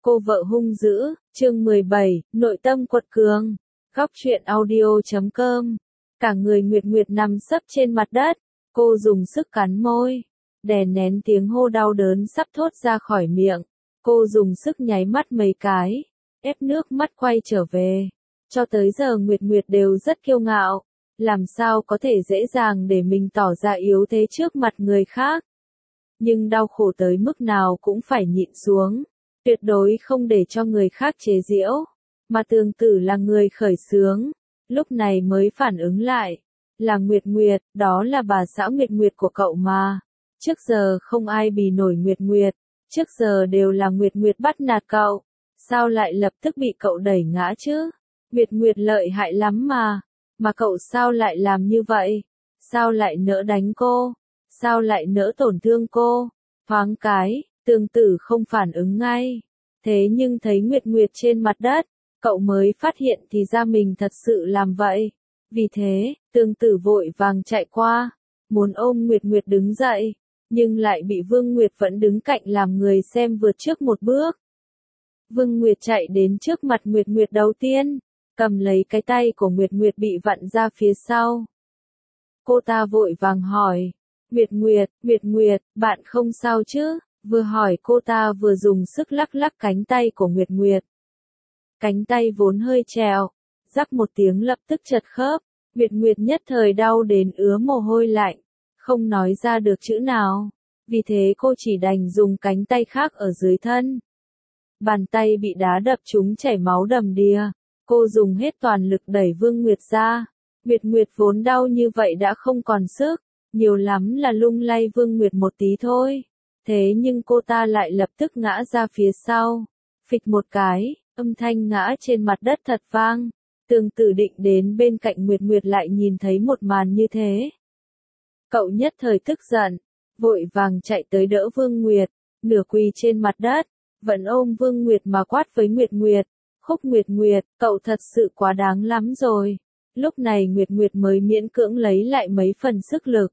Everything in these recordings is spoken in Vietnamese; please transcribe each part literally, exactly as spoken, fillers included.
Cô vợ hung dữ, chương mười bảy, nội tâm quật cường. Góc truyện audio chấm com. Cả người Nguyệt Nguyệt nằm sấp trên mặt đất, cô dùng sức cắn môi, đè nén tiếng hô đau đớn sắp thốt ra khỏi miệng. Cô dùng sức nháy mắt mấy cái, ép nước mắt quay trở về. Cho tới giờ Nguyệt Nguyệt đều rất kiêu ngạo, làm sao có thể dễ dàng để mình tỏ ra yếu thế trước mặt người khác. Nhưng đau khổ tới mức nào cũng phải nhịn xuống, tuyệt đối không để cho người khác chế giễu. Mà Tường Tử là người khởi xướng, lúc này mới phản ứng lại. Là Nguyệt Nguyệt, đó là bà xã Nguyệt Nguyệt của cậu mà. Trước giờ không ai bì nổi Nguyệt Nguyệt, trước giờ đều là Nguyệt Nguyệt bắt nạt cậu. Sao lại lập tức bị cậu đẩy ngã chứ? Nguyệt Nguyệt lợi hại lắm mà, mà cậu sao lại làm như vậy? Sao lại nỡ đánh cô? Sao lại nỡ tổn thương cô? Thoáng cái, Tường Tử không phản ứng ngay. Thế nhưng thấy Nguyệt Nguyệt trên mặt đất, cậu mới phát hiện thì ra mình thật sự làm vậy. Vì thế, Tường Tử vội vàng chạy qua, muốn ôm Nguyệt Nguyệt đứng dậy, nhưng lại bị Vương Nguyệt vẫn đứng cạnh làm người xem vượt trước một bước. Vương Nguyệt chạy đến trước mặt Nguyệt Nguyệt đầu tiên, cầm lấy cái tay của Nguyệt Nguyệt bị vặn ra phía sau. Cô ta vội vàng hỏi, Nguyệt Nguyệt, Nguyệt Nguyệt, bạn không sao chứ? Vừa hỏi cô ta vừa dùng sức lắc lắc cánh tay của Nguyệt Nguyệt. Cánh tay vốn hơi trèo, rắc một tiếng lập tức chật khớp, Nguyệt Nguyệt nhất thời đau đến ứa mồ hôi lạnh, không nói ra được chữ nào. Vì thế cô chỉ đành dùng cánh tay khác ở dưới thân. Bàn tay bị đá đập trúng chảy máu đầm đìa, cô dùng hết toàn lực đẩy Vương Nguyệt ra. Nguyệt Nguyệt vốn đau như vậy đã không còn sức, nhiều lắm là lung lay Vương Nguyệt một tí thôi. Thế nhưng cô ta lại lập tức ngã ra phía sau, phịch một cái, âm thanh ngã trên mặt đất thật vang. Tường Tử định đến bên cạnh Nguyệt Nguyệt lại nhìn thấy một màn như thế. Cậu nhất thời tức giận, vội vàng chạy tới đỡ Vương Nguyệt, nửa quỳ trên mặt đất, vẫn ôm Vương Nguyệt mà quát với Nguyệt Nguyệt, Khúc Nguyệt Nguyệt, cậu thật sự quá đáng lắm rồi. Lúc này Nguyệt Nguyệt mới miễn cưỡng lấy lại mấy phần sức lực.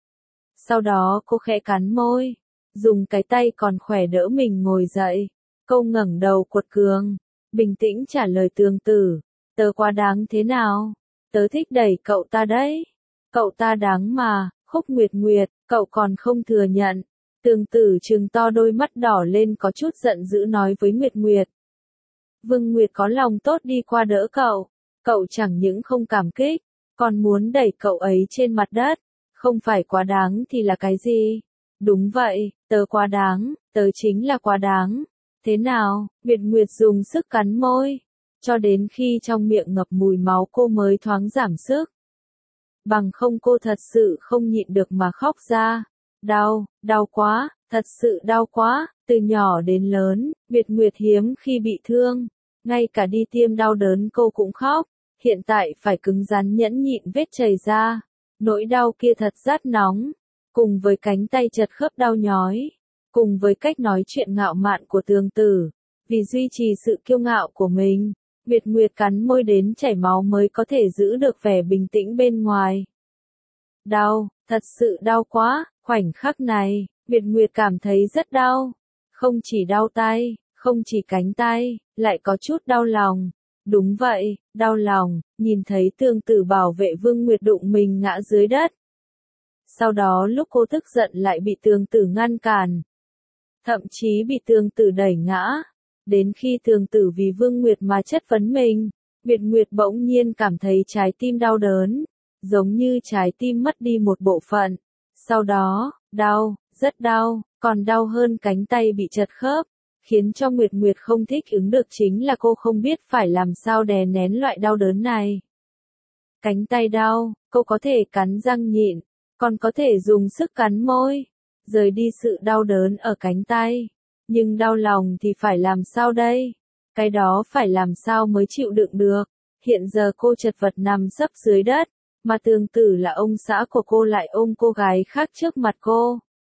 Sau đó cô khẽ cắn môi, dùng cái tay còn khỏe đỡ mình ngồi dậy. Cô ngẩng đầu quật cường, bình tĩnh trả lời Tường Tử, tớ quá đáng thế nào? Tớ thích đẩy cậu ta đấy. Cậu ta đáng mà, Khúc Nguyệt Nguyệt, cậu còn không thừa nhận. Tường Tử trừng to đôi mắt đỏ lên có chút giận dữ nói với Nguyệt Nguyệt. Vương Nguyệt có lòng tốt đi qua đỡ cậu, cậu chẳng những không cảm kích, còn muốn đẩy cậu ấy trên mặt đất, không phải quá đáng thì là cái gì? Đúng vậy, tớ quá đáng, tớ chính là quá đáng. Thế nào? Nguyệt Nguyệt dùng sức cắn môi, cho đến khi trong miệng ngập mùi máu cô mới thoáng giảm sức. Bằng không cô thật sự không nhịn được mà khóc ra. Đau, đau quá, thật sự đau quá, từ nhỏ đến lớn, Nguyệt Nguyệt hiếm khi bị thương, ngay cả đi tiêm đau đớn cô cũng khóc, hiện tại phải cứng rắn nhẫn nhịn vết chảy ra, nỗi đau kia thật rát nóng, cùng với cánh tay chật khớp đau nhói, cùng với cách nói chuyện ngạo mạn của Tường Tử, vì duy trì sự kiêu ngạo của mình, Nguyệt Nguyệt cắn môi đến chảy máu mới có thể giữ được vẻ bình tĩnh bên ngoài. Đau, thật sự đau quá, khoảnh khắc này, Nguyệt Nguyệt cảm thấy rất đau, không chỉ đau tay, không chỉ cánh tay, lại có chút đau lòng. Đúng vậy, đau lòng, nhìn thấy Tường Tử bảo vệ Vương Nguyệt đụng mình ngã dưới đất. Sau đó lúc cô tức giận lại bị Tường Tử ngăn cản, thậm chí bị Tường Tử đẩy ngã. Đến khi Tường Tử vì Vương Nguyệt mà chất vấn mình, Nguyệt Nguyệt bỗng nhiên cảm thấy trái tim đau đớn, giống như trái tim mất đi một bộ phận. Sau đó, đau, rất đau, còn đau hơn cánh tay bị chật khớp, khiến cho Nguyệt Nguyệt không thích ứng được chính là cô không biết phải làm sao đè nén loại đau đớn này. Cánh tay đau, cô có thể cắn răng nhịn, còn có thể dùng sức cắn môi, rời đi sự đau đớn ở cánh tay. Nhưng đau lòng thì phải làm sao đây? Cái đó phải làm sao mới chịu đựng được? Hiện giờ cô chật vật nằm sấp dưới đất, mà Tường Tử là ông xã của cô lại ôm cô gái khác trước mặt cô.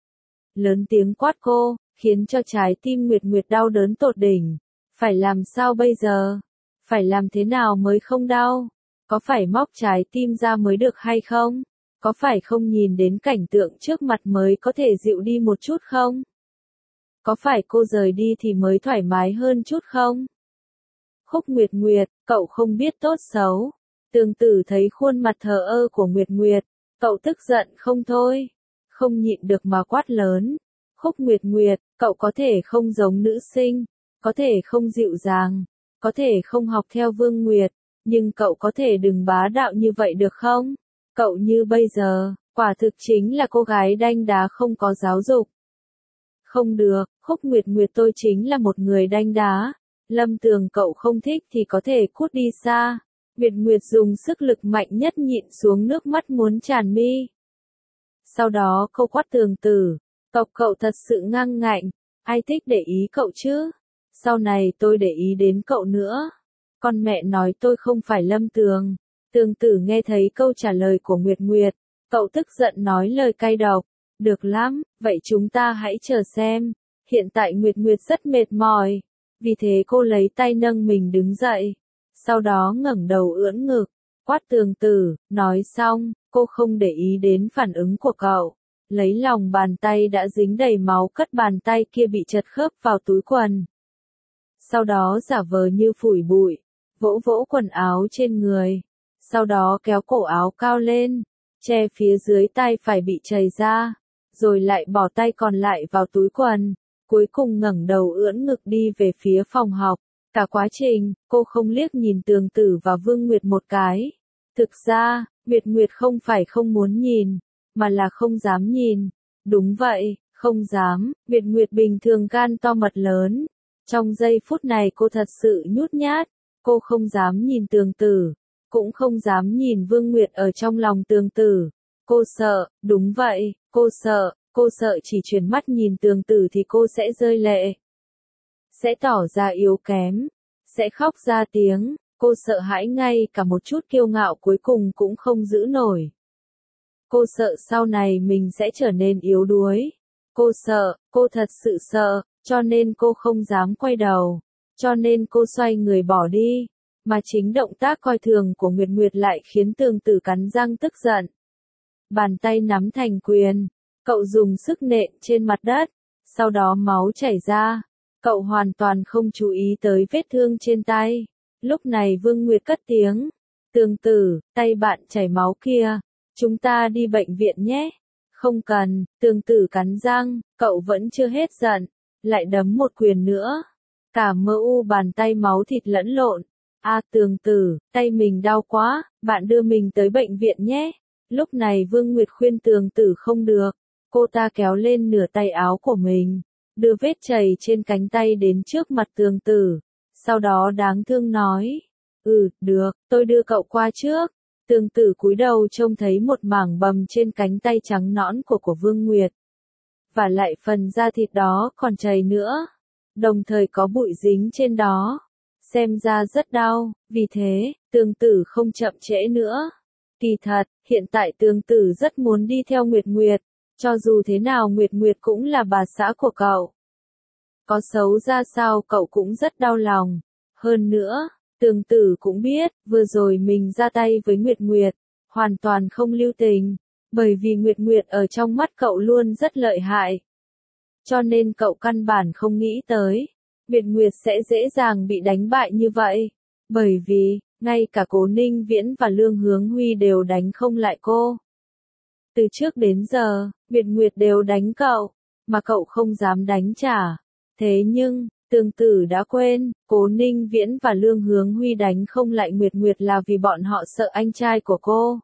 Lớn tiếng quát cô, khiến cho trái tim Nguyệt Nguyệt đau đớn tột đỉnh. Phải làm sao bây giờ? Phải làm thế nào mới không đau? Có phải móc trái tim ra mới được hay không? Có phải không nhìn đến cảnh tượng trước mặt mới có thể dịu đi một chút không? có phải cô rời đi thì mới thoải mái hơn chút không? Khúc Nguyệt Nguyệt, cậu không biết tốt xấu. Tường Tử thấy khuôn mặt thờ ơ của Nguyệt Nguyệt, cậu tức giận không thôi, không nhịn được mà quát lớn. Khúc Nguyệt Nguyệt, cậu có thể không giống nữ sinh, có thể không dịu dàng, có thể không học theo Vương Nguyệt, nhưng cậu có thể đừng bá đạo như vậy được không? Cậu như bây giờ, quả thực chính là cô gái đanh đá không có giáo dục. Không được, Khúc Nguyệt Nguyệt tôi chính là một người đanh đá. Lâm Tường cậu không thích thì có thể cút đi xa. Nguyệt Nguyệt dùng sức lực mạnh nhất nhịn xuống nước mắt muốn tràn mi. Sau đó cô quát Tường Tử, cậu cậu thật sự ngang ngạnh, ai thích để ý cậu chứ? Sau này tôi để ý đến cậu nữa. Con mẹ nói tôi không phải Lâm Tường. Tường Tử nghe thấy câu trả lời của Nguyệt Nguyệt, cậu tức giận nói lời cay độc. Được lắm, vậy chúng ta hãy chờ xem. Hiện tại Nguyệt Nguyệt rất mệt mỏi, vì thế cô lấy tay nâng mình đứng dậy. Sau đó ngẩng đầu ưỡn ngực, quát Tường Tử, nói xong, cô không để ý đến phản ứng của cậu. Lấy lòng bàn tay đã dính đầy máu cất bàn tay kia bị chật khớp vào túi quần. Sau đó giả vờ như phủi bụi, vỗ vỗ quần áo trên người. Sau đó kéo cổ áo cao lên, che phía dưới tay phải bị chảy ra, rồi lại bỏ tay còn lại vào túi quần. Cuối cùng ngẩng đầu ưỡn ngực đi về phía phòng học. Cả quá trình, cô không liếc nhìn Tường Tử và Vương Nguyệt một cái. Thực ra, Nguyệt Nguyệt không phải không muốn nhìn, mà là không dám nhìn. Đúng vậy, không dám. Nguyệt Nguyệt bình thường gan to mật lớn. Trong giây phút này cô thật sự nhút nhát. Cô không dám nhìn Tường Tử, cũng không dám nhìn Vương Nguyệt ở trong lòng Tường Tử. Cô sợ, đúng vậy, cô sợ. Cô sợ chỉ chuyển mắt nhìn Tường Tử thì cô sẽ rơi lệ, sẽ tỏ ra yếu kém, sẽ khóc ra tiếng. Cô sợ hãi ngay cả một chút kiêu ngạo cuối cùng cũng không giữ nổi. Cô sợ sau này mình sẽ trở nên yếu đuối. Cô sợ, cô thật sự sợ, cho nên cô không dám quay đầu, cho nên cô xoay người bỏ đi. Mà chính động tác coi thường của Nguyệt Nguyệt lại khiến Tường Tử cắn răng tức giận. Bàn tay nắm thành quyền. Cậu dùng sức nện trên mặt đất, sau đó máu chảy ra. Cậu hoàn toàn không chú ý tới vết thương trên tay. Lúc này Vương Nguyệt cất tiếng. Tường Tử, tay bạn chảy máu kia. Chúng ta đi bệnh viện nhé. Không cần, Tường Tử cắn răng, cậu vẫn chưa hết giận. Lại đấm một quyền nữa. Cả mơ u bàn tay máu thịt lẫn lộn. A Tường Tử, tay mình đau quá, bạn đưa mình tới bệnh viện nhé. Lúc này Vương Nguyệt khuyên Tường Tử không được. Cô ta kéo lên nửa tay áo của mình, đưa vết chảy trên cánh tay đến trước mặt Tường Tử. Sau đó đáng thương nói, ừ, được, tôi đưa cậu qua trước. Tường Tử cúi đầu trông thấy một mảng bầm trên cánh tay trắng nõn của của Vương Nguyệt. Và lại phần da thịt đó còn chảy nữa, đồng thời có bụi dính trên đó. Xem ra rất đau, vì thế, Tường Tử không chậm trễ nữa. Kỳ thật, hiện tại Tường Tử rất muốn đi theo Nguyệt Nguyệt. Cho dù thế nào Nguyệt Nguyệt cũng là bà xã của cậu. Có xấu ra sao cậu cũng rất đau lòng. Hơn nữa, Tường Tử cũng biết, vừa rồi mình ra tay với Nguyệt Nguyệt, hoàn toàn không lưu tình. Bởi vì Nguyệt Nguyệt ở trong mắt cậu luôn rất lợi hại. Cho nên cậu căn bản không nghĩ tới, Nguyệt Nguyệt sẽ dễ dàng bị đánh bại như vậy. Bởi vì, ngay cả Cố Ninh Viễn và Lương Hướng Huy đều đánh không lại cô. Từ trước đến giờ, Nguyệt Nguyệt đều đánh cậu, mà cậu không dám đánh trả. Thế nhưng, Tường Tử đã quên, Cố Ninh Viễn và Lương Hướng Huy đánh không lại Nguyệt Nguyệt là vì bọn họ sợ anh trai của cô.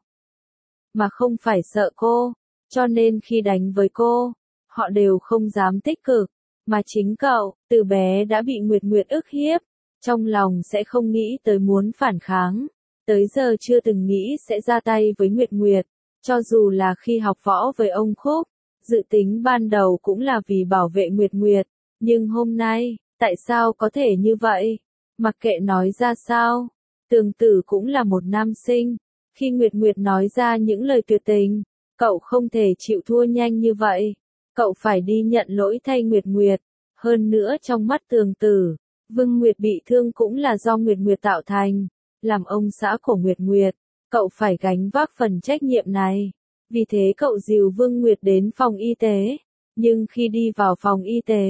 Mà không phải sợ cô, cho nên khi đánh với cô, họ đều không dám tích cực. Mà chính cậu, từ bé đã bị Nguyệt Nguyệt ức hiếp, trong lòng sẽ không nghĩ tới muốn phản kháng. Tới giờ chưa từng nghĩ sẽ ra tay với Nguyệt Nguyệt. Cho dù là khi học võ với ông Khúc, dự tính ban đầu cũng là vì bảo vệ Nguyệt Nguyệt, nhưng hôm nay, tại sao có thể như vậy? Mặc kệ nói ra sao, Tường Tử cũng là một nam sinh, khi Nguyệt Nguyệt nói ra những lời tuyệt tình, cậu không thể chịu thua nhanh như vậy, cậu phải đi nhận lỗi thay Nguyệt Nguyệt, hơn nữa trong mắt Tường Tử, Vương Nguyệt bị thương cũng là do Nguyệt Nguyệt tạo thành, làm ông xã của Nguyệt Nguyệt. Cậu phải gánh vác phần trách nhiệm này. Vì thế cậu dìu Vương Nguyệt đến phòng y tế. Nhưng khi đi vào phòng y tế,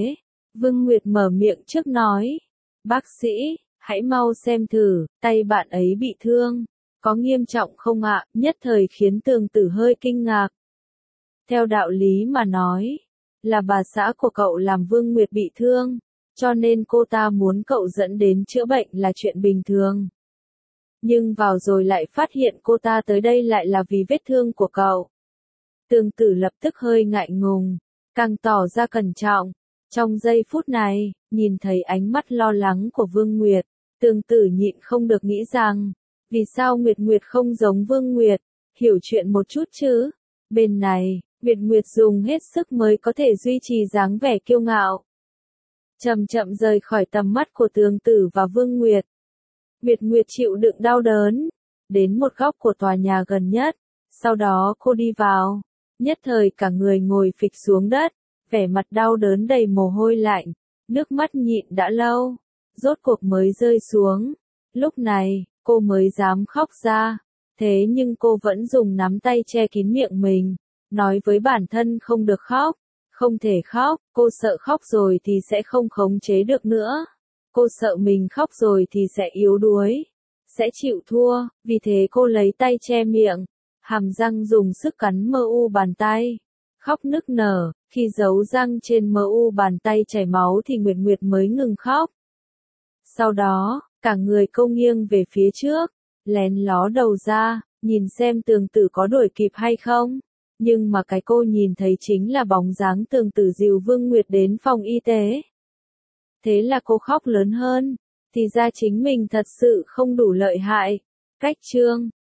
Vương Nguyệt mở miệng trước nói. Bác sĩ, hãy mau xem thử, tay bạn ấy bị thương. Có nghiêm trọng không ạ? Nhất thời khiến Tường Tử hơi kinh ngạc. Theo đạo lý mà nói, là bà xã của cậu làm Vương Nguyệt bị thương, cho nên cô ta muốn cậu dẫn đến chữa bệnh là chuyện bình thường. Nhưng vào rồi lại phát hiện cô ta tới đây lại là vì vết thương của cậu. Tường Tử lập tức hơi ngại ngùng, càng tỏ ra cẩn trọng. Trong giây phút này, nhìn thấy ánh mắt lo lắng của Vương Nguyệt, Tường Tử nhịn không được nghĩ rằng, vì sao Nguyệt Nguyệt không giống Vương Nguyệt, hiểu chuyện một chút chứ? Bên này, Nguyệt Nguyệt dùng hết sức mới có thể duy trì dáng vẻ kiêu ngạo. Chậm chậm rời khỏi tầm mắt của Tường Tử và Vương Nguyệt. Nguyệt Nguyệt chịu đựng đau đớn, đến một góc của tòa nhà gần nhất, sau đó cô đi vào, nhất thời cả người ngồi phịch xuống đất, vẻ mặt đau đớn đầy mồ hôi lạnh, nước mắt nhịn đã lâu, rốt cuộc mới rơi xuống. Lúc này, cô mới dám khóc ra, thế nhưng cô vẫn dùng nắm tay che kín miệng mình, nói với bản thân không được khóc, không thể khóc, cô sợ khóc rồi thì sẽ không khống chế được nữa. Cô sợ mình khóc rồi thì sẽ yếu đuối, sẽ chịu thua, vì thế cô lấy tay che miệng, hàm răng dùng sức cắn mờ u bàn tay, khóc nức nở, khi dấu răng trên mờ u bàn tay chảy máu thì Nguyệt Nguyệt mới ngừng khóc. Sau đó, cả người cô nghiêng về phía trước, lén ló đầu ra, nhìn xem Tường Tử có đuổi kịp hay không. Nhưng mà cái cô nhìn thấy chính là bóng dáng Tường Tử dìu Vương Nguyệt đến phòng y tế. Thế là cô khóc lớn hơn, thì ra chính mình thật sự không đủ lợi hại. Cách chương